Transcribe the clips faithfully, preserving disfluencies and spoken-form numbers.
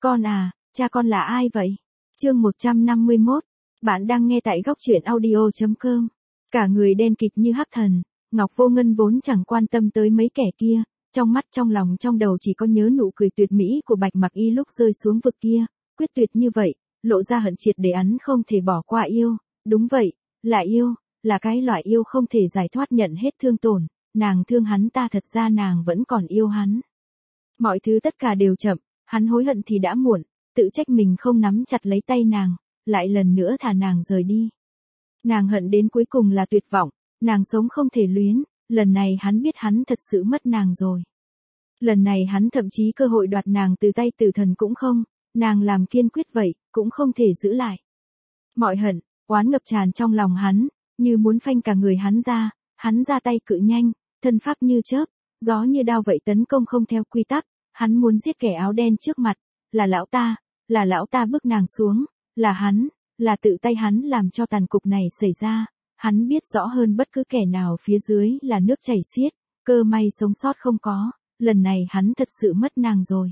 Con à, cha con là ai vậy? Chương một trăm năm mươi mốt. Bạn đang nghe tại góc truyện audio chấm com. Cả người đen kịt như hắc thần, Ngọc Vô Ngân vốn chẳng quan tâm tới mấy kẻ kia, trong mắt trong lòng trong đầu chỉ có nhớ nụ cười tuyệt mỹ của Bạch Mặc Y lúc rơi xuống vực kia, quyết tuyệt như vậy, lộ ra hận triệt để hắn không thể bỏ qua yêu, đúng vậy, là yêu, là cái loại yêu không thể giải thoát nhận hết thương tổn, nàng thương hắn ta thật ra nàng vẫn còn yêu hắn. Mọi thứ tất cả đều chậm, hắn hối hận thì đã muộn, tự trách mình không nắm chặt lấy tay nàng, lại lần nữa thả nàng rời đi. Nàng hận đến cuối cùng là tuyệt vọng, nàng sống không thể luyến, lần này hắn biết hắn thật sự mất nàng rồi. Lần này hắn thậm chí cơ hội đoạt nàng từ tay tử thần cũng không, nàng làm kiên quyết vậy, cũng không thể giữ lại. Mọi hận, oán ngập tràn trong lòng hắn, như muốn phanh cả người hắn ra, hắn ra tay cự nhanh, thân pháp như chớp, gió như đao vậy tấn công không theo quy tắc, hắn muốn giết kẻ áo đen trước mặt, là lão ta, là lão ta bức nàng xuống, là hắn, là tự tay hắn làm cho tàn cục này xảy ra, hắn biết rõ hơn bất cứ kẻ nào phía dưới là nước chảy xiết, cơ may sống sót không có, lần này hắn thật sự mất nàng rồi.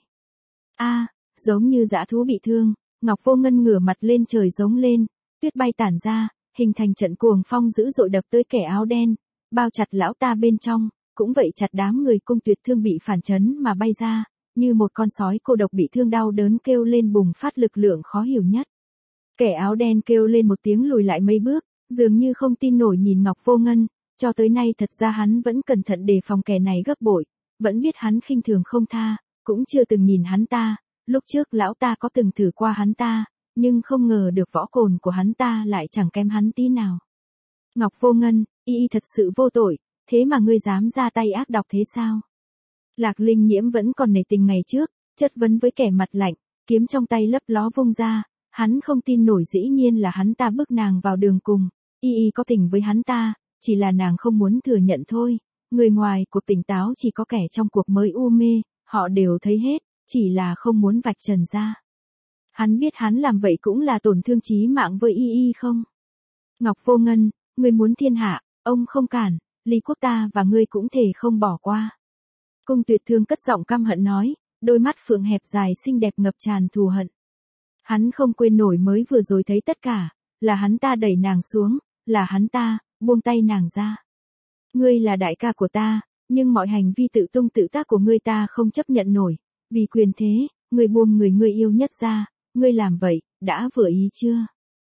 A, giống như dã thú bị thương, Ngọc Vô Ngân ngửa mặt lên trời giống lên, tuyết bay tản ra, hình thành trận cuồng phong dữ dội đập tới kẻ áo đen, bao chặt lão ta bên trong, cũng vậy chặt đám người cung tuyệt thương bị phản chấn mà bay ra, như một con sói cô độc bị thương đau đớn kêu lên bùng phát lực lượng khó hiểu nhất. Kẻ áo đen kêu lên một tiếng lùi lại mấy bước, dường như không tin nổi nhìn Ngọc Vô Ngân, cho tới nay thật ra hắn vẫn cẩn thận đề phòng kẻ này gấp bội, vẫn biết hắn khinh thường không tha, cũng chưa từng nhìn hắn ta, lúc trước lão ta có từng thử qua hắn ta, nhưng không ngờ được võ cồn của hắn ta lại chẳng kém hắn tí nào. Ngọc Vô Ngân, y y thật sự vô tội, thế mà ngươi dám ra tay ác độc thế sao? Lạc Linh Nhiễm vẫn còn nể tình ngày trước, chất vấn với kẻ mặt lạnh, kiếm trong tay lấp ló vung ra, hắn không tin nổi dĩ nhiên là hắn ta bức nàng vào đường cùng, y y có tình với hắn ta, chỉ là nàng không muốn thừa nhận thôi, người ngoài cuộc tỉnh táo chỉ có kẻ trong cuộc mới u mê, họ đều thấy hết, chỉ là không muốn vạch trần ra. Hắn biết hắn làm vậy cũng là tổn thương chí mạng với y y không? Ngọc Vô Ngân, ngươi muốn thiên hạ, ông không cản, Lý Quốc ta và ngươi cũng thể không bỏ qua. Cung Tuyệt Thương cất giọng căm hận nói, đôi mắt phượng hẹp dài xinh đẹp ngập tràn thù hận. Hắn không quên nổi mới vừa rồi thấy tất cả, là hắn ta đẩy nàng xuống, là hắn ta, buông tay nàng ra. Ngươi là đại ca của ta, nhưng mọi hành vi tự tung tự tác của ngươi ta không chấp nhận nổi, vì quyền thế, ngươi buông người ngươi yêu nhất ra, ngươi làm vậy, đã vừa ý chưa?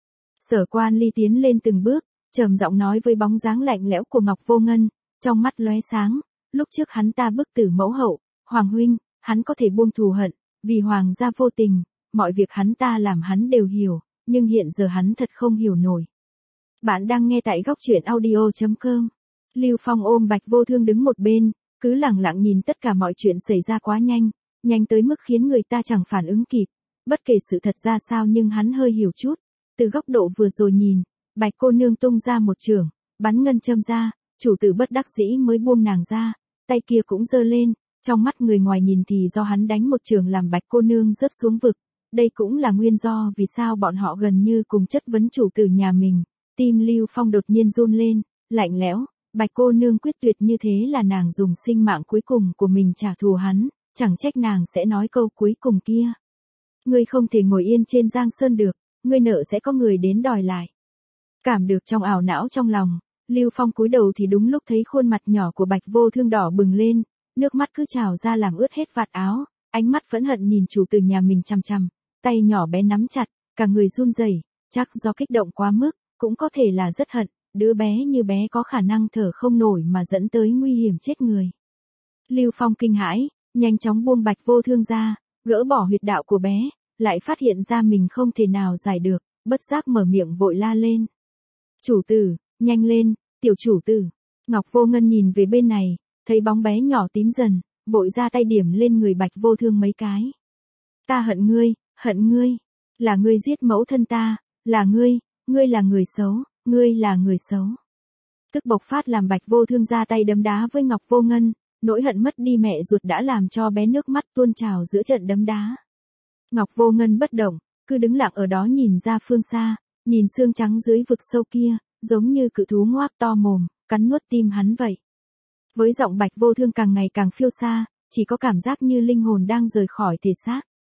Sở Quan Ly tiến lên từng bước, trầm giọng nói với bóng dáng lạnh lẽo của Ngọc Vô Ngân, trong mắt lóe sáng, lúc trước hắn ta bức tử mẫu hậu, Hoàng huynh, hắn có thể buông thù hận, vì Hoàng gia vô tình, mọi việc hắn ta làm hắn đều hiểu, nhưng hiện giờ hắn thật không hiểu nổi. Bạn đang nghe tại góc truyện audio chấm com. Lưu Phong ôm Bạch Vô Thương đứng một bên, cứ lẳng lặng nhìn tất cả mọi chuyện xảy ra quá nhanh, nhanh tới mức khiến người ta chẳng phản ứng kịp, bất kể sự thật ra sao nhưng hắn hơi hiểu chút. Từ góc độ vừa rồi nhìn, Bạch cô nương tung ra một chưởng, bắn ngân châm ra, chủ tử bất đắc dĩ mới buông nàng ra, tay kia cũng giơ lên, trong mắt người ngoài nhìn thì do hắn đánh một chưởng làm Bạch cô nương rớt xuống vực. Đây cũng là nguyên do vì sao bọn họ gần như cùng chất vấn chủ tử nhà mình. Tim Lưu Phong đột nhiên run lên, lạnh lẽo, Bạch cô nương quyết tuyệt như thế là nàng dùng sinh mạng cuối cùng của mình trả thù hắn, chẳng trách nàng sẽ nói câu cuối cùng kia. Ngươi không thể ngồi yên trên Giang Sơn được, ngươi nợ sẽ có người đến đòi lại. Cảm được trong ảo não trong lòng, Lưu Phong cúi đầu thì đúng lúc thấy khuôn mặt nhỏ của Bạch Vô Thương đỏ bừng lên, nước mắt cứ trào ra làm ướt hết vạt áo, ánh mắt phẫn hận nhìn chủ tử nhà mình chằm chằm, tay nhỏ bé nắm chặt, cả người run rẩy, chắc do kích động quá mức, cũng có thể là rất hận, đứa bé như bé có khả năng thở không nổi mà dẫn tới nguy hiểm chết người. Lưu Phong kinh hãi, nhanh chóng buông Bạch Vô Thương ra, gỡ bỏ huyệt đạo của bé, lại phát hiện ra mình không thể nào giải được, bất giác mở miệng vội la lên. Chủ tử, nhanh lên, tiểu chủ tử. Ngọc Vô Ngân nhìn về bên này, thấy bóng bé nhỏ tím dần, vội ra tay điểm lên người Bạch Vô Thương mấy cái. Ta hận ngươi, hận ngươi, là ngươi giết mẫu thân ta, là ngươi, ngươi là người xấu, ngươi là người xấu. Tức bộc phát làm Bạch Vô Thương ra tay đấm đá với Ngọc Vô Ngân, nỗi hận mất đi mẹ ruột đã làm cho bé nước mắt tuôn trào giữa trận đấm đá. Ngọc Vô Ngân bất động, cứ đứng lặng ở đó nhìn ra phương xa, nhìn xương trắng dưới vực sâu kia, giống như cự thú ngoác to mồm, cắn nuốt tim hắn vậy. Với giọng Bạch Vô Thương càng ngày càng phiêu xa, chỉ có cảm giác như linh hồn đang rời khỏi thể xác.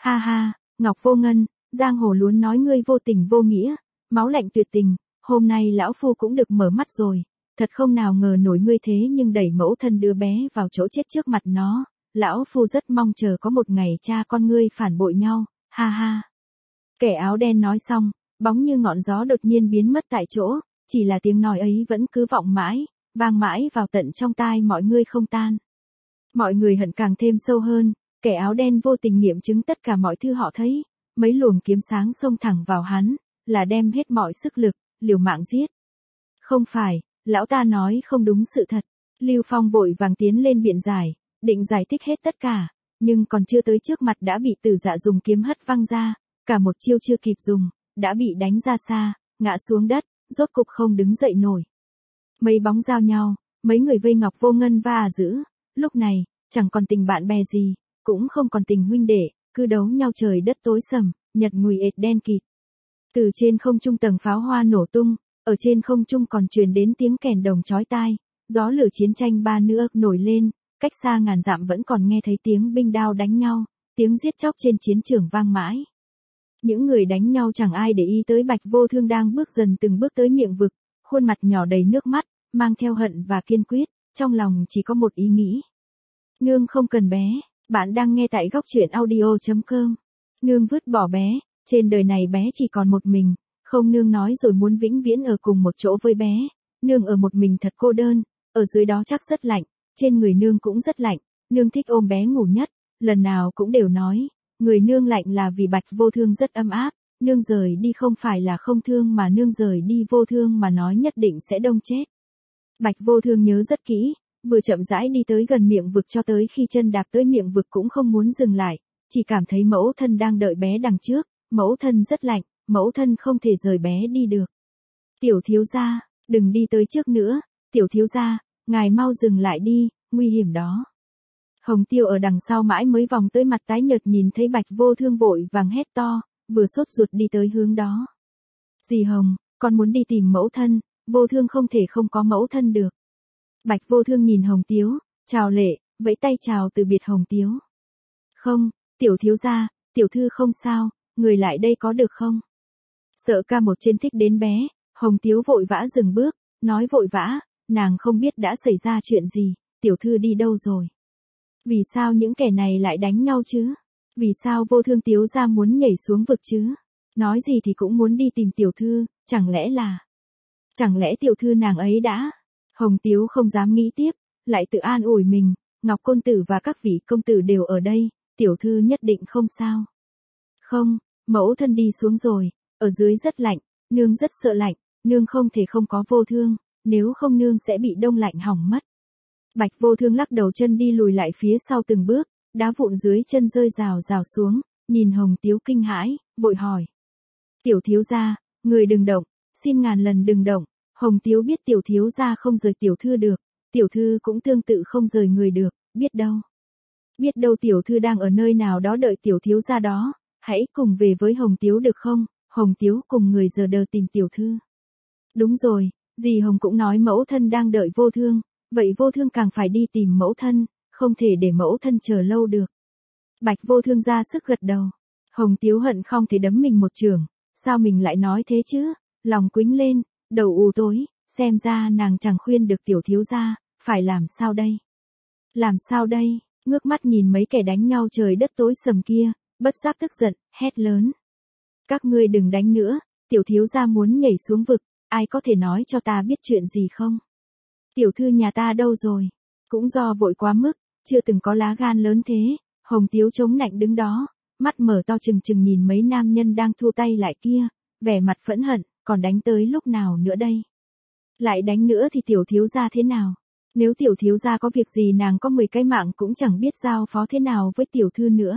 Ha ha, Ngọc Vô Ngân, giang hồ luôn nói ngươi vô tình vô nghĩa, máu lạnh tuyệt tình, hôm nay lão phu cũng được mở mắt rồi, thật không nào ngờ nổi ngươi thế nhưng đẩy mẫu thân đứa bé vào chỗ chết trước mặt nó, lão phu rất mong chờ có một ngày cha con ngươi phản bội nhau, ha ha. Kẻ áo đen nói xong, bóng như ngọn gió đột nhiên biến mất tại chỗ, chỉ là tiếng nói ấy vẫn cứ vọng mãi, vang mãi vào tận trong tai mọi người không tan. Mọi người hận càng thêm sâu hơn, kẻ áo đen vô tình nghiệm chứng tất cả mọi thứ họ thấy, mấy luồng kiếm sáng xông thẳng vào hắn, là đem hết mọi sức lực, liều mạng giết. Không phải, lão ta nói không đúng sự thật. Lưu Phong vội vàng tiến lên biện giải, định giải thích hết tất cả, nhưng còn chưa tới trước mặt đã bị Tử Dạ dùng kiếm hất văng ra, cả một chiêu chưa kịp dùng, đã bị đánh ra xa, ngã xuống đất, rốt cục không đứng dậy nổi. Mấy bóng giao nhau, mấy người vây Ngọc Vô Ngân va à giữ, lúc này, chẳng còn tình bạn bè gì, cũng không còn tình huynh đệ, cứ đấu nhau trời đất tối sầm, nhật ngùi ệt đen kịt. Từ trên không trung tầng pháo hoa nổ tung, ở trên không trung còn truyền đến tiếng kèn đồng chói tai, gió lửa chiến tranh ba nữa nổi lên, cách xa ngàn dặm vẫn còn nghe thấy tiếng binh đao đánh nhau, tiếng giết chóc trên chiến trường vang mãi. Những người đánh nhau chẳng ai để ý tới Bạch Vô Thương đang bước dần từng bước tới miệng vực, khuôn mặt nhỏ đầy nước mắt, mang theo hận và kiên quyết, trong lòng chỉ có một ý nghĩ. Nương không cần bé, bạn đang nghe tại góc truyện audio chấm com. Nương vứt bỏ bé, trên đời này bé chỉ còn một mình, không nương nói rồi muốn vĩnh viễn ở cùng một chỗ với bé, nương ở một mình thật cô đơn, ở dưới đó chắc rất lạnh, trên người nương cũng rất lạnh, nương thích ôm bé ngủ nhất, lần nào cũng đều nói, người nương lạnh là vì Bạch Vô Thương rất ấm áp, nương rời đi không phải là không thương mà nương rời đi vô thương mà nói nhất định sẽ đông chết. Bạch Vô Thương nhớ rất kỹ, vừa chậm rãi đi tới gần miệng vực cho tới khi chân đạp tới miệng vực cũng không muốn dừng lại, chỉ cảm thấy mẫu thân đang đợi bé đằng trước, mẫu thân rất lạnh, mẫu thân không thể rời bé đi được. Tiểu thiếu gia, đừng đi tới trước nữa, tiểu thiếu gia, ngài mau dừng lại đi, nguy hiểm đó. Hồng Tiêu ở đằng sau mãi mới vòng tới mặt tái nhợt nhìn thấy Bạch Vô Thương vội vàng hét to, vừa sốt ruột đi tới hướng đó. Dì Hồng, con muốn đi tìm mẫu thân, Vô Thương không thể không có mẫu thân được. Bạch Vô Thương nhìn Hồng Tiếu, chào lệ, vẫy tay chào từ biệt Hồng Tiếu. Không, tiểu thiếu gia, tiểu thư không sao, người lại đây có được không? Sợ ca một trên thích đến bé, Hồng Tiếu vội vã dừng bước, nói vội vã, nàng không biết đã xảy ra chuyện gì, tiểu thư đi đâu rồi? Vì sao những kẻ này lại đánh nhau chứ? Vì sao Vô Thương Tiếu gia muốn nhảy xuống vực chứ? Nói gì thì cũng muốn đi tìm tiểu thư, chẳng lẽ là... Chẳng lẽ tiểu thư nàng ấy đã... Hồng Tiếu không dám nghĩ tiếp, lại tự an ủi mình, Ngọc Côn Tử và các vị công tử đều ở đây, tiểu thư nhất định không sao. Không, mẫu thân đi xuống rồi, ở dưới rất lạnh, nương rất sợ lạnh, nương không thể không có Vô Thương, nếu không nương sẽ bị đông lạnh hỏng mất. Bạch Vô Thương lắc đầu chân đi lùi lại phía sau từng bước, đá vụn dưới chân rơi rào rào xuống, nhìn Hồng Tiếu kinh hãi, vội hỏi. Tiểu thiếu gia, người đừng động, xin ngàn lần đừng động. Hồng Tiếu biết tiểu thiếu gia không rời tiểu thư được, tiểu thư cũng tương tự không rời người được, biết đâu. Biết đâu tiểu thư đang ở nơi nào đó đợi tiểu thiếu gia đó, hãy cùng về với Hồng Tiếu được không? Hồng Tiếu cùng người giờ đờ tìm tiểu thư. Đúng rồi, dì Hồng cũng nói mẫu thân đang đợi Vô Thương, vậy Vô Thương càng phải đi tìm mẫu thân, không thể để mẫu thân chờ lâu được. Bạch Vô Thương ra sức gật đầu. Hồng Tiếu hận không thể đấm mình một chưởng, sao mình lại nói thế chứ? Lòng quĩnh lên, đầu u tối, xem ra nàng chẳng khuyên được tiểu thiếu gia, phải làm sao đây? Làm sao đây? Ngước mắt nhìn mấy kẻ đánh nhau trời đất tối sầm kia, bất giác tức giận, hét lớn. Các ngươi đừng đánh nữa, tiểu thiếu gia muốn nhảy xuống vực, ai có thể nói cho ta biết chuyện gì không? Tiểu thư nhà ta đâu rồi? Cũng do vội quá mức, chưa từng có lá gan lớn thế, Hồng Tiếu chống nạnh đứng đó, mắt mở to trừng trừng nhìn mấy nam nhân đang thu tay lại kia, vẻ mặt phẫn hận, còn đánh tới lúc nào nữa đây? Lại đánh nữa thì tiểu thiếu gia thế nào? Nếu tiểu thiếu gia có việc gì nàng có mười cái mạng cũng chẳng biết giao phó thế nào với tiểu thư nữa.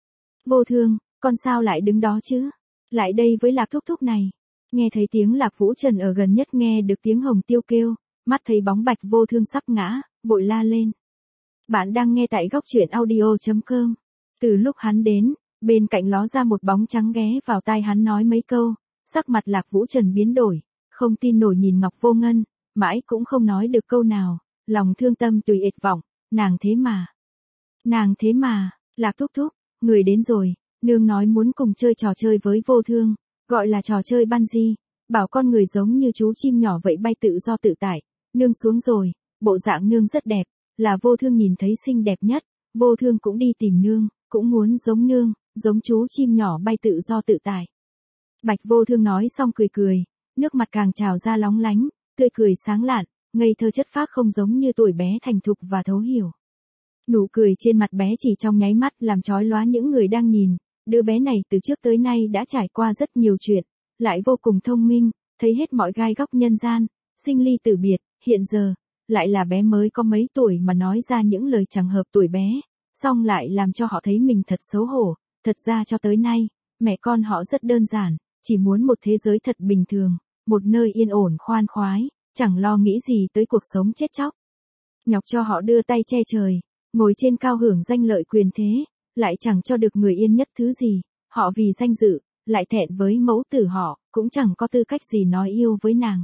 Vô Thương, con sao lại đứng đó chứ? Lại đây với Lạc thúc thúc này. Nghe thấy tiếng Lạc Vũ Trần ở gần nhất nghe được tiếng Hồng Tiêu kêu, mắt thấy bóng Bạch Vô Thương sắp ngã, vội la lên. Bạn đang nghe tại góc truyện audio chấm com. Từ lúc hắn đến, bên cạnh ló ra một bóng trắng ghé vào tai hắn nói mấy câu, sắc mặt Lạc Vũ Trần biến đổi, không tin nổi nhìn Ngọc Vô Ngân, mãi cũng không nói được câu nào, lòng thương tâm tùy ệt vọng, nàng thế mà. Nàng thế mà, Lạc thúc thúc, người đến rồi, nương nói muốn cùng chơi trò chơi với vô thương, gọi là trò chơi bungee, bảo con người giống như chú chim nhỏ vậy bay tự do tự tại. Nương xuống rồi, bộ dạng nương rất đẹp, là vô thương nhìn thấy xinh đẹp nhất, vô thương cũng đi tìm nương, cũng muốn giống nương, giống chú chim nhỏ bay tự do tự tại. Bạch vô thương nói xong cười cười, nước mặt càng trào ra lóng lánh, tươi cười sáng lạn, ngây thơ chất phác không giống như tuổi bé thành thục và thấu hiểu. Nụ cười trên mặt bé chỉ trong nháy mắt làm chói lóa những người đang nhìn, đứa bé này từ trước tới nay đã trải qua rất nhiều chuyện, lại vô cùng thông minh, thấy hết mọi gai góc nhân gian, sinh ly tử biệt, hiện giờ, lại là bé mới có mấy tuổi mà nói ra những lời chẳng hợp tuổi bé, xong lại làm cho họ thấy mình thật xấu hổ, thật ra cho tới nay, mẹ con họ rất đơn giản, chỉ muốn một thế giới thật bình thường, một nơi yên ổn khoan khoái, chẳng lo nghĩ gì tới cuộc sống chết chóc. Nhọc cho họ đưa tay che trời, ngồi trên cao hưởng danh lợi quyền thế, lại chẳng cho được người yên nhất thứ gì, họ vì danh dự, lại thẹn với mẫu tử họ, cũng chẳng có tư cách gì nói yêu với nàng.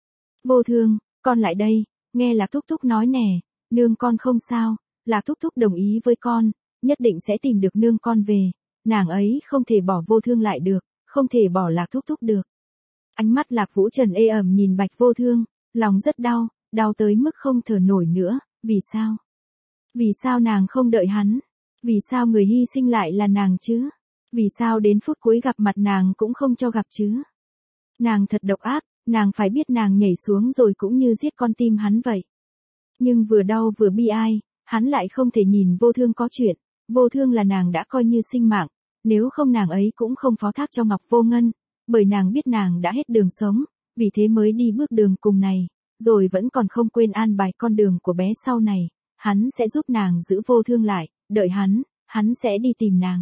Vô thương, con lại đây, nghe Lạc Thúc Thúc nói nè, nương con không sao, Lạc Thúc Thúc đồng ý với con, nhất định sẽ tìm được nương con về, nàng ấy không thể bỏ vô thương lại được, không thể bỏ Lạc Thúc Thúc được. Ánh mắt Lạc Vũ Trần ê ẩm nhìn Bạch vô thương, lòng rất đau, đau tới mức không thở nổi nữa, vì sao? Vì sao nàng không đợi hắn? Vì sao người hy sinh lại là nàng chứ? Vì sao đến phút cuối gặp mặt nàng cũng không cho gặp chứ? Nàng thật độc ác, nàng phải biết nàng nhảy xuống rồi cũng như giết con tim hắn vậy. Nhưng vừa đau vừa bi ai, hắn lại không thể nhìn vô thương có chuyện, vô thương là nàng đã coi như sinh mạng, nếu không nàng ấy cũng không phó thác cho Ngọc Vô Ngân, bởi nàng biết nàng đã hết đường sống, vì thế mới đi bước đường cùng này, rồi vẫn còn không quên an bài con đường của bé sau này, hắn sẽ giúp nàng giữ vô thương lại, đợi hắn, hắn sẽ đi tìm nàng.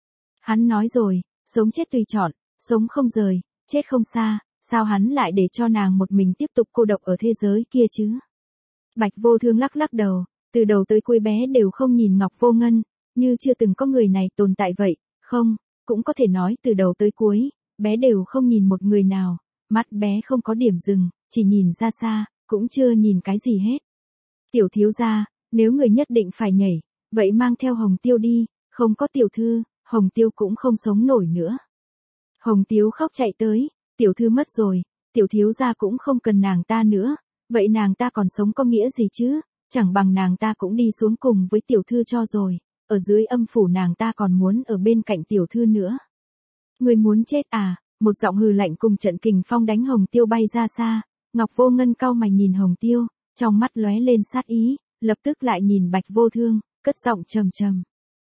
Hắn nói rồi, sống chết tùy chọn, sống không rời, chết không xa, sao hắn lại để cho nàng một mình tiếp tục cô độc ở thế giới kia chứ? Bạch vô thương lắc lắc đầu, từ đầu tới cuối bé đều không nhìn Ngọc Vô Ngân, như chưa từng có người này tồn tại vậy, không, cũng có thể nói từ đầu tới cuối, bé đều không nhìn một người nào, mắt bé không có điểm dừng, chỉ nhìn ra xa, cũng chưa nhìn cái gì hết. Tiểu thiếu gia, nếu người nhất định phải nhảy, vậy mang theo Hồng Tiêu đi, không có tiểu thư, Hồng Tiêu cũng không sống nổi nữa. Hồng Tiếu khóc chạy tới, tiểu thư mất rồi, tiểu thiếu gia cũng không cần nàng ta nữa, vậy nàng ta còn sống có nghĩa gì chứ, chẳng bằng nàng ta cũng đi xuống cùng với tiểu thư cho rồi, ở dưới âm phủ nàng ta còn muốn ở bên cạnh tiểu thư nữa. Người muốn chết à, một giọng hừ lạnh cùng trận kình phong đánh Hồng Tiêu bay ra xa, Ngọc Vô Ngân cau mày nhìn Hồng Tiêu, trong mắt lóe lên sát ý, lập tức lại nhìn Bạch vô thương, cất giọng trầm trầm.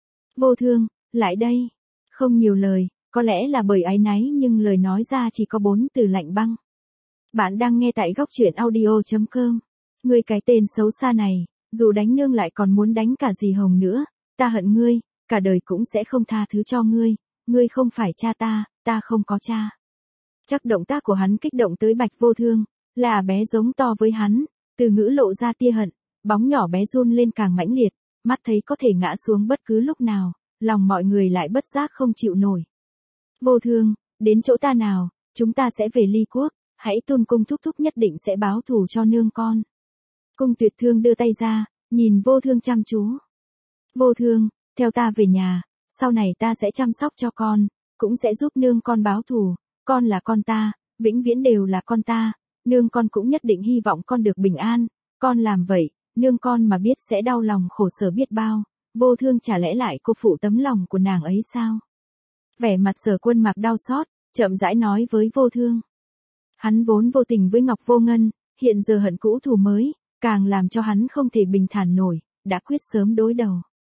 Vô thương, lại đây. Không nhiều lời, có lẽ là bởi áy náy nhưng lời nói ra chỉ có bốn từ lạnh băng. Bạn đang nghe tại góc truyện audio chấm com. Ngươi cái tên xấu xa này, dù đánh nương lại còn muốn đánh cả dì Hồng nữa, ta hận ngươi, cả đời cũng sẽ không tha thứ cho ngươi, ngươi không phải cha ta, ta không có cha. Chắc động tác của hắn kích động tới Bạch vô thương, là bé giống to với hắn, từ ngữ lộ ra tia hận, bóng nhỏ bé run lên càng mãnh liệt, mắt thấy có thể ngã xuống bất cứ lúc nào, lòng mọi người lại bất giác không chịu nổi. Vô thương, đến chỗ ta nào, chúng ta sẽ về Ly Quốc, hãy tuôn cung thúc thúc nhất định sẽ báo thù cho nương con. Cung Tuyệt Thương đưa tay ra, nhìn vô thương chăm chú. Vô thương, theo ta về nhà, sau này ta sẽ chăm sóc cho con, cũng sẽ giúp nương con báo thù, con là con ta, vĩnh viễn đều là con ta, nương con cũng nhất định hy vọng con được bình an, con làm vậy, nương con mà biết sẽ đau lòng khổ sở biết bao, vô thương chả lẽ lại cô phụ tấm lòng của nàng ấy sao? Vẻ mặt Sở Quân Mạc đau xót, chậm rãi nói với vô thương. Hắn vốn vô tình với Ngọc Vô Ngân, hiện giờ hận cũ thù mới, càng làm cho hắn không thể bình thản nổi, đã quyết sớm đối đầu.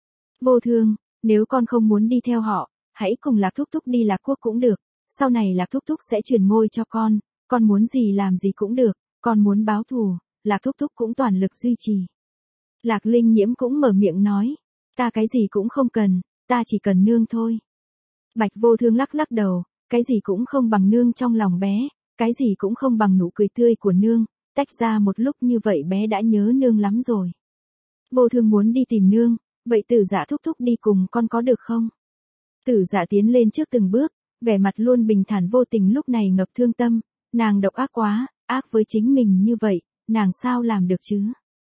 Vô thương, nếu con không muốn đi theo họ, hãy cùng Lạc Thúc Thúc đi Lạc Quốc cũng được, sau này Lạc Thúc Thúc sẽ truyền ngôi cho con, con muốn gì làm gì cũng được, con muốn báo thù, Lạc Thúc Thúc cũng toàn lực duy trì. Lạc Linh Nhiễm cũng mở miệng nói, ta cái gì cũng không cần, ta chỉ cần nương thôi. Bạch vô thương lắc lắc đầu, cái gì cũng không bằng nương trong lòng bé, cái gì cũng không bằng nụ cười tươi của nương, tách ra một lúc như vậy bé đã nhớ nương lắm rồi. Vô thương muốn đi tìm nương, vậy Tử Dạ thúc thúc đi cùng con có được không? Tử Dạ tiến lên trước từng bước, vẻ mặt luôn bình thản vô tình lúc này ngập thương tâm, nàng độc ác quá, ác với chính mình như vậy, nàng sao làm được chứ?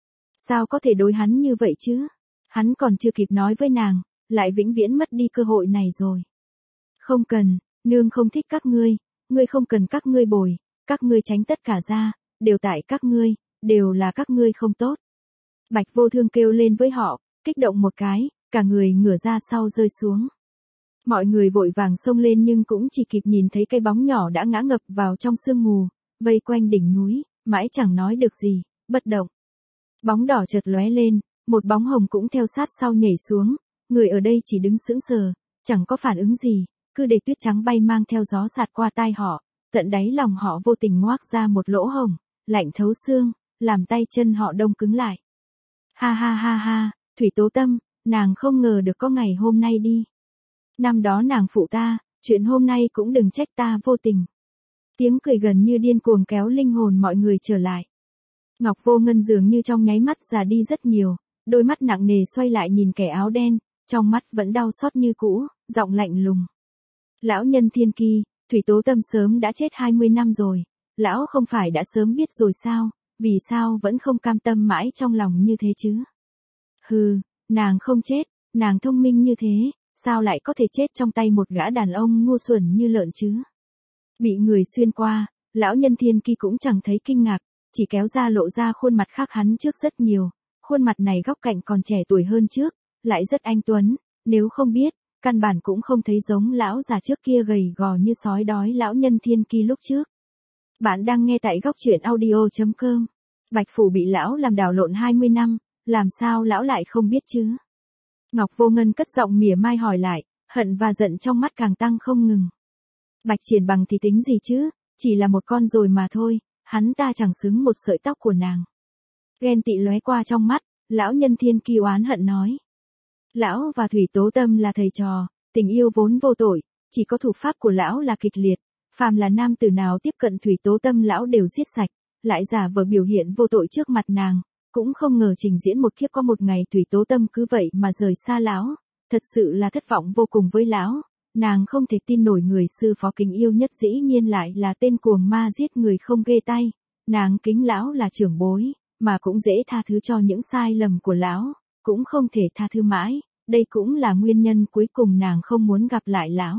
Sao có thể đối hắn như vậy chứ? Hắn còn chưa kịp nói với nàng, lại vĩnh viễn mất đi cơ hội này rồi. Không cần, nương không thích các ngươi, ngươi không cần các ngươi bồi, các ngươi tránh tất cả ra, đều tại các ngươi, đều là các ngươi không tốt. Bạch Vô Thương kêu lên với họ, kích động một cái, cả người ngửa ra sau rơi xuống. Mọi người vội vàng xông lên nhưng cũng chỉ kịp nhìn thấy cái bóng nhỏ đã ngã ngập vào trong sương mù, vây quanh đỉnh núi, mãi chẳng nói được gì, bất động. Bóng đỏ chợt lóe lên, một bóng hồng cũng theo sát sau nhảy xuống, người ở đây chỉ đứng sững sờ, chẳng có phản ứng gì, cứ để tuyết trắng bay mang theo gió sạt qua tai họ, tận đáy lòng họ vô tình ngoác ra một lỗ hồng, lạnh thấu xương, làm tay chân họ đông cứng lại. Ha ha ha ha, Thủy Tố Tâm, nàng không ngờ được có ngày hôm nay đi. Năm đó nàng phụ ta, chuyện hôm nay cũng đừng trách ta vô tình. Tiếng cười gần như điên cuồng kéo linh hồn mọi người trở lại. Ngọc Vô Ngân dường như trong nháy mắt già đi rất nhiều, đôi mắt nặng nề xoay lại nhìn kẻ áo đen, trong mắt vẫn đau xót như cũ, giọng lạnh lùng. Lão nhân Thiên Ki, Thủy Tố Tâm sớm đã chết hai mươi năm rồi, lão không phải đã sớm biết rồi sao, vì sao vẫn không cam tâm mãi trong lòng như thế chứ? Hừ, nàng không chết, nàng thông minh như thế, sao lại có thể chết trong tay một gã đàn ông ngu xuẩn như lợn chứ? Bị người xuyên qua, lão nhân Thiên Ki cũng chẳng thấy kinh ngạc, chỉ kéo ra lộ ra khuôn mặt khác hắn trước rất nhiều, khuôn mặt này góc cạnh còn trẻ tuổi hơn trước, lại rất anh tuấn, nếu không biết, căn bản cũng không thấy giống lão già trước kia gầy gò như sói đói lão nhân Thiên Ki lúc trước. Bạn đang nghe tại góc truyện audio.com. Bạch Phủ bị lão làm đảo lộn hai mươi năm, làm sao lão lại không biết chứ? Ngọc Vô Ngân cất giọng mỉa mai hỏi lại, hận và giận trong mắt càng tăng không ngừng. Bạch Triển Bằng thì tính gì chứ, chỉ là một con rồi mà thôi, hắn ta chẳng xứng một sợi tóc của nàng. Ghen tị lóe qua trong mắt, lão nhân Thiên Ki oán hận nói. Lão và Thủy Tố Tâm là thầy trò, tình yêu vốn vô tội, chỉ có thủ pháp của lão là kịch liệt, phàm là nam tử nào tiếp cận Thủy Tố Tâm lão đều giết sạch, lại giả vờ biểu hiện vô tội trước mặt nàng, cũng không ngờ trình diễn một kiếp có một ngày Thủy Tố Tâm cứ vậy mà rời xa lão, thật sự là thất vọng vô cùng với lão, nàng không thể tin nổi người sư phó kính yêu nhất dĩ nhiên lại là tên cuồng ma giết người không ghê tay, nàng kính lão là trưởng bối, mà cũng dễ tha thứ cho những sai lầm của lão, cũng không thể tha thứ mãi, đây cũng là nguyên nhân cuối cùng nàng không muốn gặp lại lão.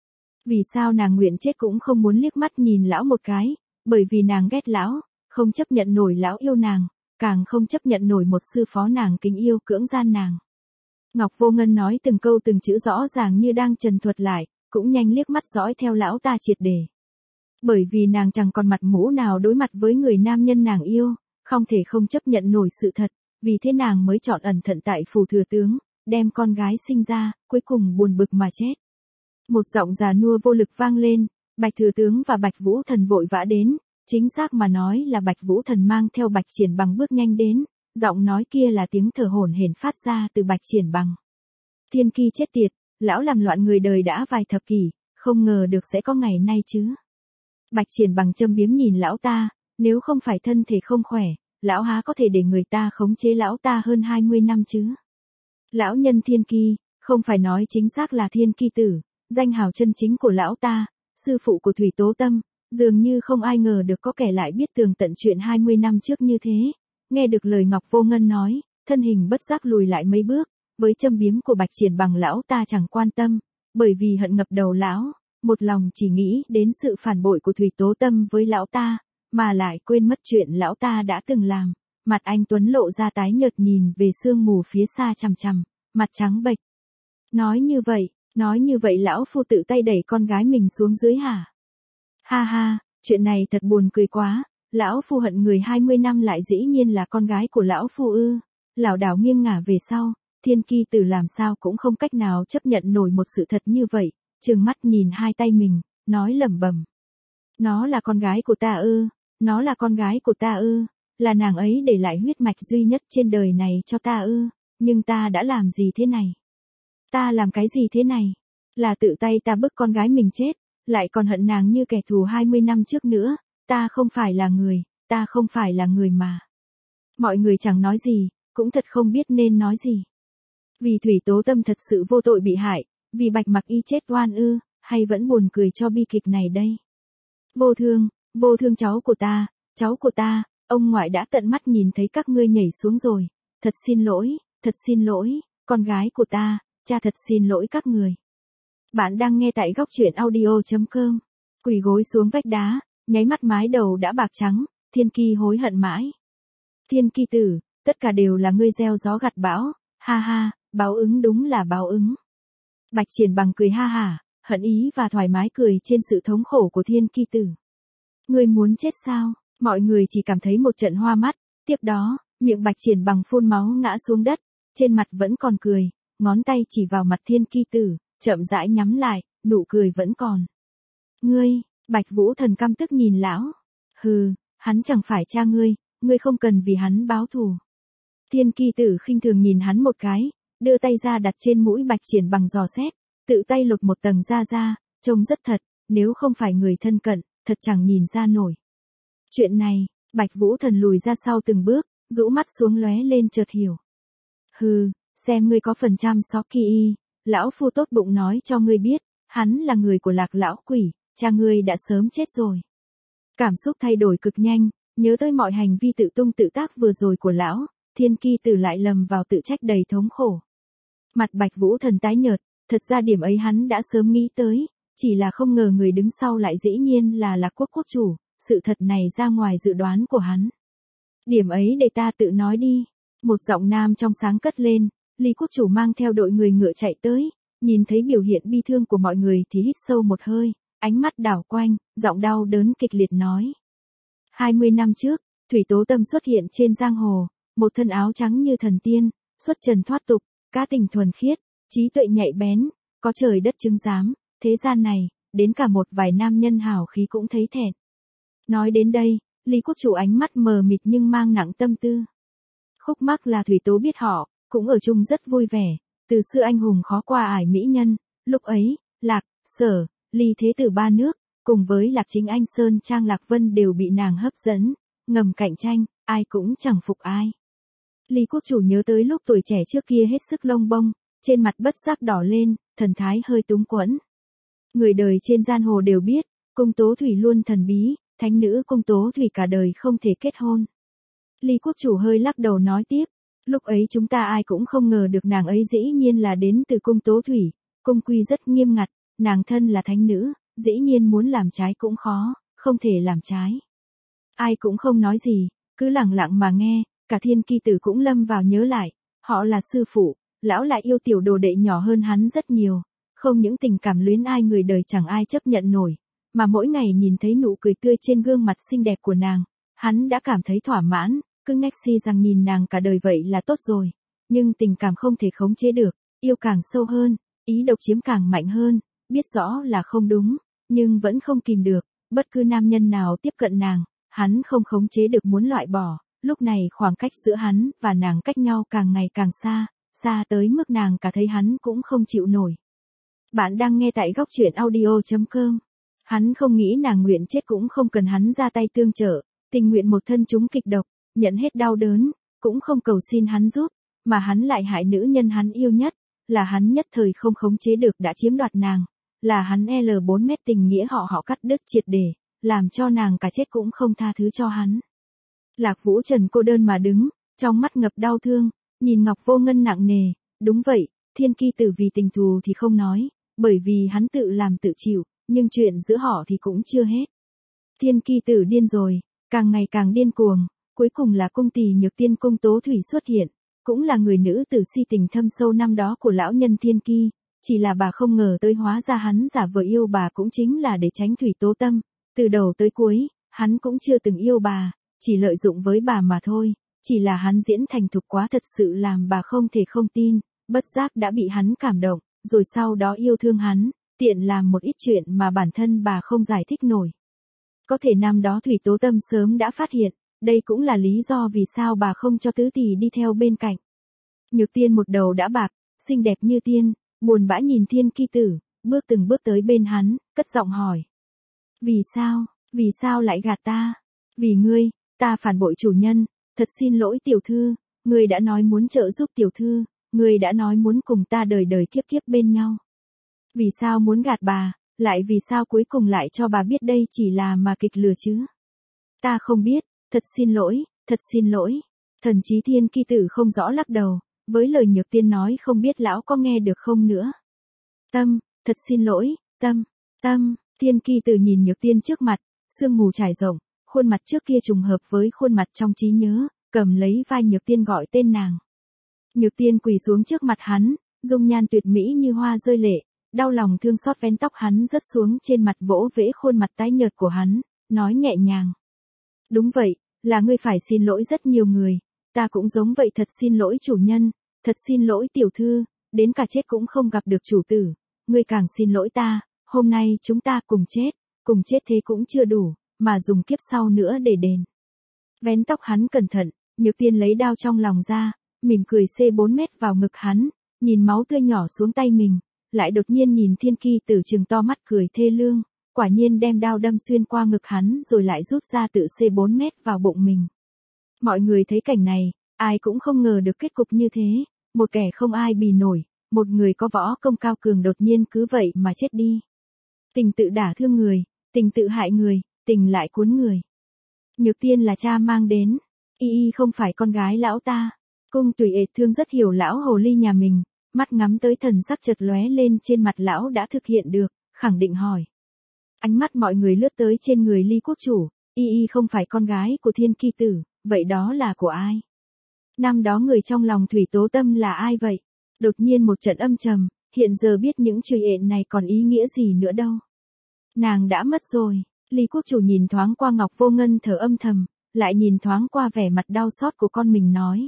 Vì sao nàng nguyện chết cũng không muốn liếc mắt nhìn lão một cái, bởi vì nàng ghét lão, không chấp nhận nổi lão yêu nàng, càng không chấp nhận nổi một sư phó nàng kính yêu cưỡng gian nàng. Ngọc Vô Ngân nói từng câu từng chữ rõ ràng như đang trần thuật lại, cũng nhanh liếc mắt dõi theo lão ta triệt để. Bởi vì nàng chẳng còn mặt mũi nào đối mặt với người nam nhân nàng yêu, không thể không chấp nhận nổi sự thật, vì thế nàng mới chọn ẩn thận tại phủ thừa tướng, đem con gái sinh ra, cuối cùng buồn bực mà chết. Một giọng già nua vô lực vang lên, Bạch thừa tướng và Bạch Vũ Thần vội vã đến, chính xác mà nói là Bạch Vũ Thần mang theo Bạch Triển Bằng bước nhanh đến, giọng nói kia là tiếng thở hổn hển phát ra từ Bạch Triển Bằng. Thiên Ki chết tiệt, lão làm loạn người đời đã vài thập kỷ, không ngờ được sẽ có ngày nay chứ. Bạch Triển Bằng châm biếm nhìn lão ta, nếu không phải thân thể không khỏe, lão há có thể để người ta khống chế lão ta hơn hai mươi năm chứ. Lão nhân Thiên Ki, không phải nói chính xác là Thiên Ki tử, danh hào chân chính của lão ta, sư phụ của Thủy Tố Tâm, dường như không ai ngờ được có kẻ lại biết tường tận chuyện hai mươi năm trước như thế. Nghe được lời Ngọc Vô Ngân nói, thân hình bất giác lùi lại mấy bước, với châm biếm của Bạch Triển Bằng lão ta chẳng quan tâm, bởi vì hận ngập đầu lão, một lòng chỉ nghĩ đến sự phản bội của Thủy Tố Tâm với lão ta, mà lại quên mất chuyện lão ta đã từng làm. Mặt anh Tuấn lộ ra tái nhợt nhìn về sương mù phía xa chằm chằm, mặt trắng bệch. Nói như vậy, nói như vậy lão phu tự tay đẩy con gái mình xuống dưới hả? Ha ha, chuyện này thật buồn cười quá, lão phu hận người hai mươi năm lại dĩ nhiên là con gái của lão phu ư? Lảo đảo nghiêng ngả về sau, Thiên Ki tử làm sao cũng không cách nào chấp nhận nổi một sự thật như vậy, trừng mắt nhìn hai tay mình, nói lẩm bẩm. Nó là con gái của ta ư? Nó là con gái của ta ư? Là nàng ấy để lại huyết mạch duy nhất trên đời này cho ta ư? Nhưng ta đã làm gì thế này? Ta làm cái gì thế này? Là tự tay ta bức con gái mình chết, lại còn hận nàng như kẻ thù hai mươi năm trước nữa, ta không phải là người, ta không phải là người mà. Mọi người chẳng nói gì, cũng thật không biết nên nói gì. Vì Thủy Tố Tâm thật sự vô tội bị hại, vì Bạch Mặc Y chết oan ư, hay vẫn buồn cười cho bi kịch này đây? Vô Thương, Vô Thương cháu của ta, cháu của ta, ông ngoại đã tận mắt nhìn thấy các ngươi nhảy xuống rồi, thật xin lỗi, thật xin lỗi, con gái của ta, cha thật xin lỗi các người. Bạn đang nghe tại góc truyện audio chấm com. Quỳ gối xuống vách đá, nháy mắt mái đầu đã bạc trắng, Thiên Ki hối hận mãi. Thiên Ki tử, tất cả đều là ngươi gieo gió gặt bão, ha ha, báo ứng đúng là báo ứng. Bạch Triển Bằng cười ha hả, hận ý và thoải mái cười trên sự thống khổ của Thiên Ki tử. Ngươi muốn chết sao? Mọi người chỉ cảm thấy một trận hoa mắt, tiếp đó, miệng Bạch Triển Bằng phun máu ngã xuống đất, trên mặt vẫn còn cười, ngón tay chỉ vào mặt Thiên Ki tử, chậm rãi nhắm lại, nụ cười vẫn còn. Ngươi, Bạch Vũ Thần căm tức nhìn lão. Hừ, hắn chẳng phải cha ngươi, ngươi không cần vì hắn báo thù. Thiên Ki tử khinh thường nhìn hắn một cái, đưa tay ra đặt trên mũi Bạch Triển Bằng dò xét, tự tay lột một tầng da ra, trông rất thật, nếu không phải người thân cận, thật chẳng nhìn ra nổi. Chuyện này, Bạch Vũ Thần lùi ra sau từng bước, rũ mắt xuống lóe lên chợt hiểu. Hừ, xem ngươi có phần trăm xó kỳ y, lão phu tốt bụng nói cho ngươi biết, hắn là người của Lạc lão quỷ, cha ngươi đã sớm chết rồi. Cảm xúc thay đổi cực nhanh, nhớ tới mọi hành vi tự tung tự tác vừa rồi của lão, Thiên Ki tử lại lầm vào tự trách đầy thống khổ. Mặt Bạch Vũ Thần tái nhợt, thật ra điểm ấy hắn đã sớm nghĩ tới, chỉ là không ngờ người đứng sau lại dĩ nhiên là Lạc quốc quốc chủ, sự thật này ra ngoài dự đoán của hắn. Điểm ấy để ta tự nói đi. Một giọng nam trong sáng cất lên, Lý quốc chủ mang theo đội người ngựa chạy tới, nhìn thấy biểu hiện bi thương của mọi người thì hít sâu một hơi, ánh mắt đảo quanh, giọng đau đớn kịch liệt nói. hai mươi năm trước, Thủy Tố Tâm xuất hiện trên giang hồ, một thân áo trắng như thần tiên, xuất trần thoát tục, cá tình thuần khiết, trí tuệ nhạy bén, có trời đất chứng giám, thế gian này, đến cả một vài nam nhân hào khí cũng thấy thẹn. Nói đến đây, Lý quốc chủ ánh mắt mờ mịt nhưng mang nặng tâm tư. Khúc mắc là Thủy Tố biết họ, cũng ở chung rất vui vẻ, từ xưa anh hùng khó qua ải mỹ nhân, lúc ấy, Lạc, Sở, Ly thế tử ba nước, cùng với Lạc Chính Anh Sơn Trang Lạc Vân đều bị nàng hấp dẫn, ngầm cạnh tranh, ai cũng chẳng phục ai. Lý quốc chủ nhớ tới lúc tuổi trẻ trước kia hết sức lông bông, trên mặt bất giác đỏ lên, thần thái hơi túng quẫn. Người đời trên giang hồ đều biết, Cung Tố Thủy luôn thần bí, thánh nữ Cung Tố Thủy cả đời không thể kết hôn. Lý quốc chủ hơi lắc đầu nói tiếp, lúc ấy chúng ta ai cũng không ngờ được nàng ấy dĩ nhiên là đến từ Cung Tố Thủy, cung quy rất nghiêm ngặt, nàng thân là thánh nữ, dĩ nhiên muốn làm trái cũng khó, không thể làm trái. Ai cũng không nói gì, cứ lặng lặng mà nghe, cả Thiên Ki tử cũng lâm vào nhớ lại, họ là sư phụ, lão lại yêu tiểu đồ đệ nhỏ hơn hắn rất nhiều, không những tình cảm luyến ai người đời chẳng ai chấp nhận nổi, mà mỗi ngày nhìn thấy nụ cười tươi trên gương mặt xinh đẹp của nàng, hắn đã cảm thấy thỏa mãn, cứ ngách si rằng nhìn nàng cả đời vậy là tốt rồi, nhưng tình cảm không thể khống chế được, yêu càng sâu hơn, ý độc chiếm càng mạnh hơn, biết rõ là không đúng, nhưng vẫn không kìm được, bất cứ nam nhân nào tiếp cận nàng, hắn không khống chế được muốn loại bỏ, lúc này khoảng cách giữa hắn và nàng cách nhau càng ngày càng xa, xa tới mức nàng cả thấy hắn cũng không chịu nổi. Bạn đang nghe tại góc truyện audio chấm com. Hắn không nghĩ nàng nguyện chết cũng không cần hắn ra tay tương trợ, tình nguyện một thân chúng kịch độc, nhận hết đau đớn, cũng không cầu xin hắn giúp, mà hắn lại hại nữ nhân hắn yêu nhất, là hắn nhất thời không khống chế được đã chiếm đoạt nàng, là hắn L bốn mét tình nghĩa họ họ cắt đứt triệt để, làm cho nàng cả chết cũng không tha thứ cho hắn. Lạc Vũ Trần cô đơn mà đứng, trong mắt ngập đau thương, nhìn Ngọc Vô Ngân nặng nề, đúng vậy, Thiên Ki tử vì tình thù thì không nói, bởi vì hắn tự làm tự chịu, nhưng chuyện giữa họ thì cũng chưa hết. Thiên Ki tử điên rồi, càng ngày càng điên cuồng, cuối cùng là cung tỳ Nhược Tiên Cung Tố Thủy xuất hiện, cũng là người nữ tử si tình thâm sâu năm đó của lão nhân Thiên Ki, chỉ là bà không ngờ tới hóa ra hắn giả vờ yêu bà cũng chính là để tránh Thủy Tố Tâm, từ đầu tới cuối, hắn cũng chưa từng yêu bà, chỉ lợi dụng với bà mà thôi, chỉ là hắn diễn thành thục quá thật sự làm bà không thể không tin, bất giác đã bị hắn cảm động, rồi sau đó yêu thương hắn, tiện làm một ít chuyện mà bản thân bà không giải thích nổi. Có thể năm đó Thủy Tố Tâm sớm đã phát hiện, đây cũng là lý do vì sao bà không cho tứ tỷ đi theo bên cạnh. Nhược Tiên một đầu đã bạc, xinh đẹp như tiên, buồn bã nhìn Thiên Ki tử, bước từng bước tới bên hắn, cất giọng hỏi. Vì sao, vì sao lại gạt ta? Vì ngươi, ta phản bội chủ nhân, thật xin lỗi tiểu thư, ngươi đã nói muốn trợ giúp tiểu thư, ngươi đã nói muốn cùng ta đời đời kiếp kiếp bên nhau. Vì sao muốn gạt bà, lại vì sao cuối cùng lại cho bà biết đây chỉ là mà kịch lừa chứ? Ta không biết, thật xin lỗi, thật xin lỗi. Thần chí Thiên Ki tử không rõ lắc đầu, với lời Nhược Tiên nói không biết lão có nghe được không nữa. Tâm, thật xin lỗi, Tâm, Tâm, Thiên Ki Tử nhìn Nhược Tiên trước mặt, sương mù trải rộng, khuôn mặt trước kia trùng hợp với khuôn mặt trong trí nhớ, cầm lấy vai Nhược Tiên gọi tên nàng. Nhược Tiên quỳ xuống trước mặt hắn, dung nhan tuyệt mỹ như hoa rơi lệ, đau lòng thương xót vén tóc hắn rớt xuống trên mặt vỗ vẽ khuôn mặt tái nhợt của hắn, nói nhẹ nhàng. Đúng vậy, là ngươi phải xin lỗi rất nhiều người, ta cũng giống vậy, thật xin lỗi chủ nhân, thật xin lỗi tiểu thư, đến cả chết cũng không gặp được chủ tử, ngươi càng xin lỗi ta, hôm nay chúng ta cùng chết, cùng chết thế cũng chưa đủ, mà dùng kiếp sau nữa để đền. Vén tóc hắn cẩn thận, Nhược Tiên lấy đao trong lòng ra, mỉm cười xê bốn mét vào ngực hắn, nhìn máu tươi nhỏ xuống tay mình, lại đột nhiên nhìn Thiên Ki Tử trừng to mắt cười thê lương, quả nhiên đem đao đâm xuyên qua ngực hắn rồi lại rút ra tự xê bốn mét vào bụng mình. Mọi người thấy cảnh này, ai cũng không ngờ được kết cục như thế, một kẻ không ai bì nổi, một người có võ công cao cường đột nhiên cứ vậy mà chết đi. Tình tự đả thương người, tình tự hại người, tình lại cuốn người. Nhược Tiên là cha mang đến, y y không phải con gái lão ta. Cung Tùy Ệ thương rất hiểu lão hồ ly nhà mình, mắt ngắm tới thần sắc chợt lóe lên trên mặt lão đã thực hiện được, khẳng định hỏi. Ánh mắt mọi người lướt tới trên người Ly quốc chủ, y y không phải con gái của Thiên Ki Tử, vậy đó là của ai? Năm đó người trong lòng Thủy Tố Tâm là ai vậy? Đột nhiên một trận âm trầm, hiện giờ biết những chùy ện này còn ý nghĩa gì nữa đâu. Nàng đã mất rồi, Ly quốc chủ nhìn thoáng qua Ngọc Vô Ngân thở âm thầm, lại nhìn thoáng qua vẻ mặt đau xót của con mình nói.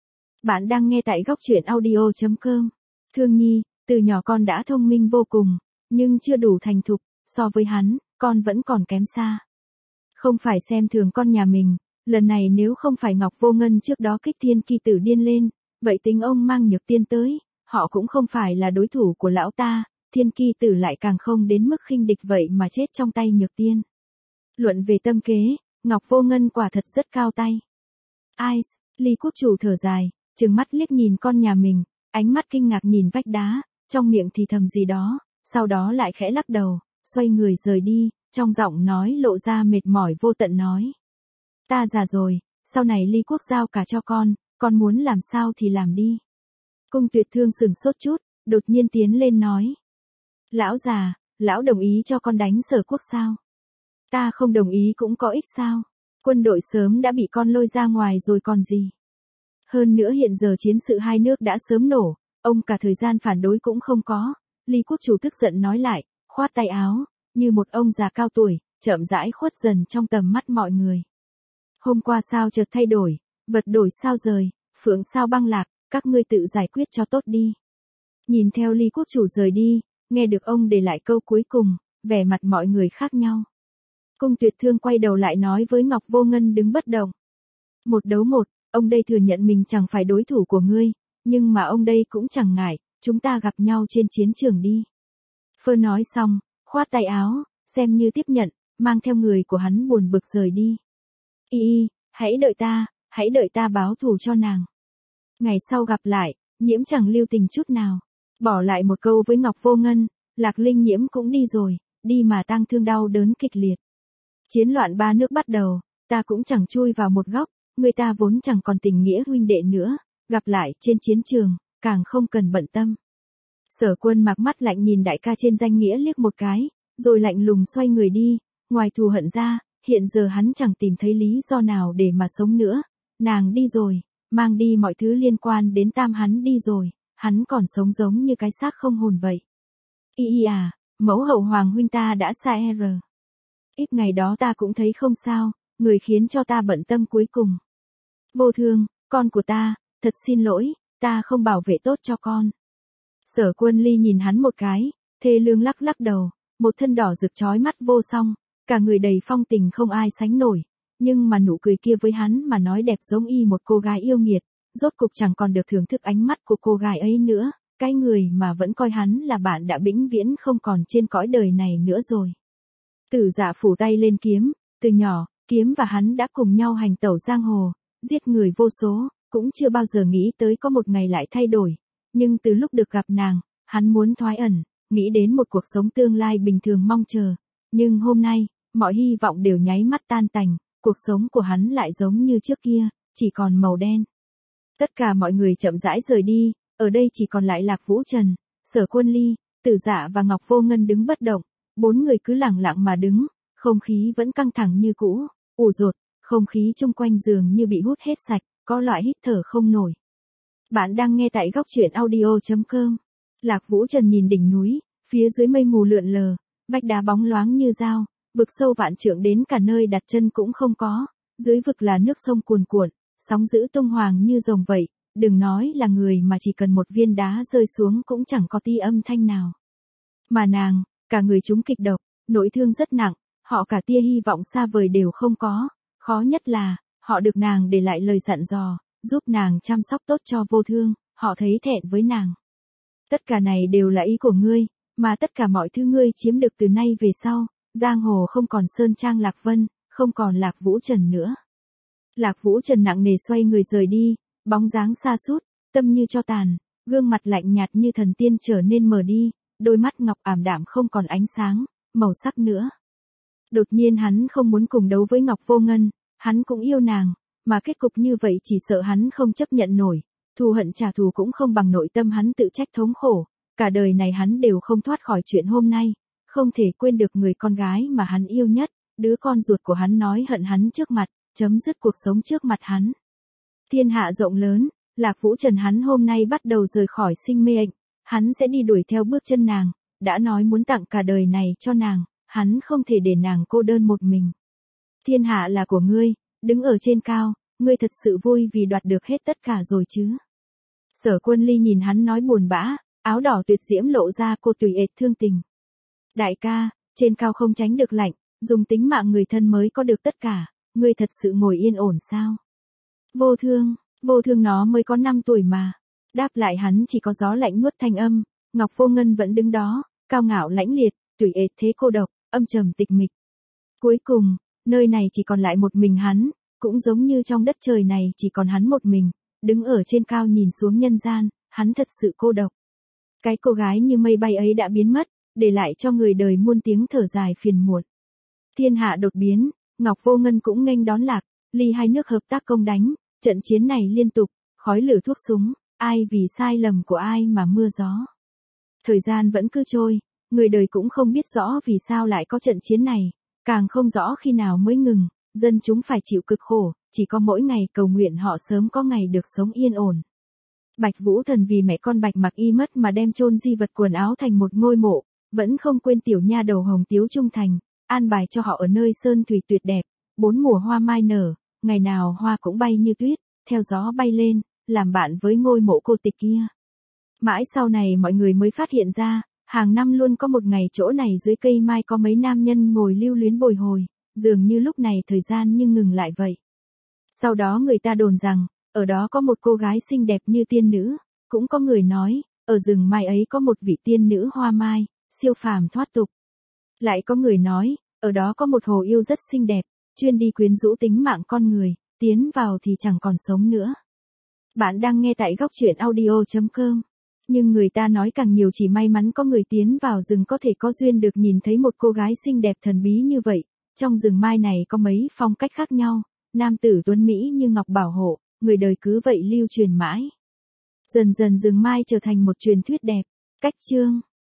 Bạn đang nghe tại góc truyện audio chấm com. Thương Nhi, từ nhỏ con đã thông minh vô cùng, nhưng chưa đủ thành thục, so với hắn, con vẫn còn kém xa. Không phải xem thường con nhà mình, lần này nếu không phải Ngọc Vô Ngân trước đó kích Thiên Ki Tử điên lên, vậy tính ông mang Nhược Tiên tới, họ cũng không phải là đối thủ của lão ta, Thiên Ki Tử lại càng không đến mức khinh địch vậy mà chết trong tay Nhược Tiên. Luận về tâm kế, Ngọc Vô Ngân quả thật rất cao tay. Ai, Ly quốc chủ thở dài, trừng mắt liếc nhìn con nhà mình, ánh mắt kinh ngạc nhìn vách đá, trong miệng thì thầm gì đó, sau đó lại khẽ lắc đầu, xoay người rời đi, trong giọng nói lộ ra mệt mỏi vô tận nói. Ta già rồi, sau này Ly quốc giao cả cho con, con muốn làm sao thì làm đi. Cung Tuyệt Thương sừng sốt chút, đột nhiên tiến lên nói. Lão già, lão đồng ý cho con đánh Sở quốc sao? Ta không đồng ý cũng có ích sao? Quân đội sớm đã bị con lôi ra ngoài rồi còn gì? Hơn nữa hiện giờ chiến sự hai nước đã sớm nổ, ông cả thời gian phản đối cũng không có. Ly quốc chủ tức giận nói lại, khoát tay áo, như một ông già cao tuổi, chậm rãi khuất dần trong tầm mắt mọi người. Hôm qua sao chợt thay đổi, vật đổi sao rời, phượng sao băng lạc, các ngươi tự giải quyết cho tốt đi. Nhìn theo Ly quốc chủ rời đi, nghe được ông để lại câu cuối cùng, vẻ mặt mọi người khác nhau. Cung Tuyệt Thương quay đầu lại nói với Ngọc Vô Ngân đứng bất động. Một đấu một, ông đây thừa nhận mình chẳng phải đối thủ của ngươi, nhưng mà ông đây cũng chẳng ngại, chúng ta gặp nhau trên chiến trường đi. Phơ nói xong, khoát tay áo, xem như tiếp nhận, mang theo người của hắn buồn bực rời đi. Y y, hãy đợi ta, hãy đợi ta báo thù cho nàng. Ngày sau gặp lại, Nhiễm chẳng lưu tình chút nào. Bỏ lại một câu với Ngọc Vô Ngân, Lạc Linh Nhiễm cũng đi rồi, đi mà tang thương đau đớn kịch liệt. Chiến loạn ba nước bắt đầu, ta cũng chẳng chui vào một góc, người ta vốn chẳng còn tình nghĩa huynh đệ nữa, gặp lại trên chiến trường, càng không cần bận tâm. Sở Quân mặc mắt lạnh nhìn đại ca trên danh nghĩa liếc một cái, rồi lạnh lùng xoay người đi, ngoài thù hận ra, hiện giờ hắn chẳng tìm thấy lý do nào để mà sống nữa, nàng đi rồi, mang đi mọi thứ liên quan đến Tam hắn đi rồi, hắn còn sống giống như cái xác không hồn vậy. Y y à, mẫu hậu hoàng huynh ta đã xa r. Ít ngày đó ta cũng thấy không sao, người khiến cho ta bận tâm cuối cùng. Vô Thương, con của ta, thật xin lỗi, ta không bảo vệ tốt cho con. Sở Quân Ly nhìn hắn một cái, thê lương lắc lắc đầu, một thân đỏ rực chói mắt vô song, cả người đầy phong tình không ai sánh nổi, nhưng mà nụ cười kia với hắn mà nói đẹp giống y một cô gái yêu nghiệt, rốt cục chẳng còn được thưởng thức ánh mắt của cô gái ấy nữa, cái người mà vẫn coi hắn là bạn đã vĩnh viễn không còn trên cõi đời này nữa rồi. Tử Dạ phủ tay lên kiếm, từ nhỏ, kiếm và hắn đã cùng nhau hành tẩu giang hồ, giết người vô số, cũng chưa bao giờ nghĩ tới có một ngày lại thay đổi, nhưng từ lúc được gặp nàng, hắn muốn thoái ẩn, nghĩ đến một cuộc sống tương lai bình thường mong chờ, nhưng hôm nay, mọi hy vọng đều nháy mắt tan tành, cuộc sống của hắn lại giống như trước kia, chỉ còn màu đen. Tất cả mọi người chậm rãi rời đi, ở đây chỉ còn lại Lạc Vũ Trần, Sở Quân Ly, Tử Dạ và Ngọc Vô Ngân đứng bất động, bốn người cứ lặng lặng mà đứng, không khí vẫn căng thẳng như cũ, ủ rột, không khí chung quanh giường như bị hút hết sạch, có loại hít thở không nổi. Bạn đang nghe tại góc truyện audio.com. Lạc Vũ Trần nhìn đỉnh núi, phía dưới mây mù lượn lờ, vách đá bóng loáng như dao, vực sâu vạn trượng đến cả nơi đặt chân cũng không có, dưới vực là nước sông cuồn cuộn, sóng dữ tung hoàng như rồng vậy, đừng nói là người mà chỉ cần một viên đá rơi xuống cũng chẳng có tia âm thanh nào. Mà nàng, cả người chúng kịch độc, nỗi thương rất nặng, họ cả tia hy vọng xa vời đều không có, khó nhất là, họ được nàng để lại lời dặn dò, giúp nàng chăm sóc tốt cho Vô Thương, họ thấy thẹn với nàng. Tất cả này đều là ý của ngươi, mà tất cả mọi thứ ngươi chiếm được từ nay về sau, giang hồ không còn Sơn Trang Lạc Vân, không còn Lạc Vũ Trần nữa. Lạc Vũ Trần nặng nề xoay người rời đi, bóng dáng xa sút, tâm như cho tàn, gương mặt lạnh nhạt như thần tiên trở nên mờ đi, đôi mắt ngọc ảm đạm không còn ánh sáng, màu sắc nữa. Đột nhiên hắn không muốn cùng đấu với Ngọc Vô Ngân, hắn cũng yêu nàng, mà kết cục như vậy chỉ sợ hắn không chấp nhận nổi, thù hận trả thù cũng không bằng nội tâm hắn tự trách thống khổ, cả đời này hắn đều không thoát khỏi chuyện hôm nay, không thể quên được người con gái mà hắn yêu nhất, đứa con ruột của hắn nói hận hắn trước mặt, chấm dứt cuộc sống trước mặt hắn. Thiên hạ rộng lớn, Lạc Vũ Trần hắn hôm nay bắt đầu rời khỏi sinh mệnh, hắn sẽ đi đuổi theo bước chân nàng, đã nói muốn tặng cả đời này cho nàng, hắn không thể để nàng cô đơn một mình. Thiên hạ là của ngươi, đứng ở trên cao, ngươi thật sự vui vì đoạt được hết tất cả rồi chứ. Sở Quân Ly nhìn hắn nói buồn bã, áo đỏ tuyệt diễm lộ ra cô tùy ệt thương tình. Đại ca, trên cao không tránh được lạnh, dùng tính mạng người thân mới có được tất cả, ngươi thật sự ngồi yên ổn sao? Vô Thương, Vô Thương nó mới có năm tuổi mà. Đáp lại hắn chỉ có gió lạnh nuốt thanh âm, Ngọc Vô Ngân vẫn đứng đó, cao ngạo lãnh liệt, tùy ệt thế cô độc, âm trầm tịch mịch. Cuối cùng, nơi này chỉ còn lại một mình hắn, cũng giống như trong đất trời này chỉ còn hắn một mình, đứng ở trên cao nhìn xuống nhân gian, hắn thật sự cô độc. Cái cô gái như mây bay ấy đã biến mất, để lại cho người đời muôn tiếng thở dài phiền muộn. Thiên hạ đột biến, Ngọc Vô Ngân cũng nghênh đón Lạc, Ly hai nước hợp tác công đánh, trận chiến này liên tục, khói lửa thuốc súng, ai vì sai lầm của ai mà mưa gió. Thời gian vẫn cứ trôi, người đời cũng không biết rõ vì sao lại có trận chiến này, càng không rõ khi nào mới ngừng, dân chúng phải chịu cực khổ, chỉ có mỗi ngày cầu nguyện họ sớm có ngày được sống yên ổn. Bạch Vũ Thần vì mẹ con Bạch Mặc Y mất mà đem chôn di vật quần áo thành một ngôi mộ, vẫn không quên tiểu nha đầu Hồng Tiếu trung thành, an bài cho họ ở nơi sơn thủy tuyệt đẹp, bốn mùa hoa mai nở, ngày nào hoa cũng bay như tuyết, theo gió bay lên, làm bạn với ngôi mộ cô tịch kia. Mãi sau này mọi người mới phát hiện ra, hàng năm luôn có một ngày chỗ này dưới cây mai có mấy nam nhân ngồi lưu luyến bồi hồi, dường như lúc này thời gian như ngừng lại vậy. Sau đó người ta đồn rằng, ở đó có một cô gái xinh đẹp như tiên nữ, cũng có người nói, ở rừng mai ấy có một vị tiên nữ hoa mai, siêu phàm thoát tục. Lại có người nói, ở đó có một hồ yêu rất xinh đẹp, chuyên đi quyến rũ tính mạng con người, tiến vào thì chẳng còn sống nữa. Bạn đang nghe tại góc truyện audio.com. Nhưng người ta nói càng nhiều chỉ may mắn có người tiến vào rừng có thể có duyên được nhìn thấy một cô gái xinh đẹp thần bí như vậy. Trong rừng mai này có mấy phong cách khác nhau, nam tử tuấn Mỹ như ngọc bảo hộ, người đời cứ vậy lưu truyền mãi. Dần dần rừng mai trở thành một truyền thuyết đẹp. Cách chương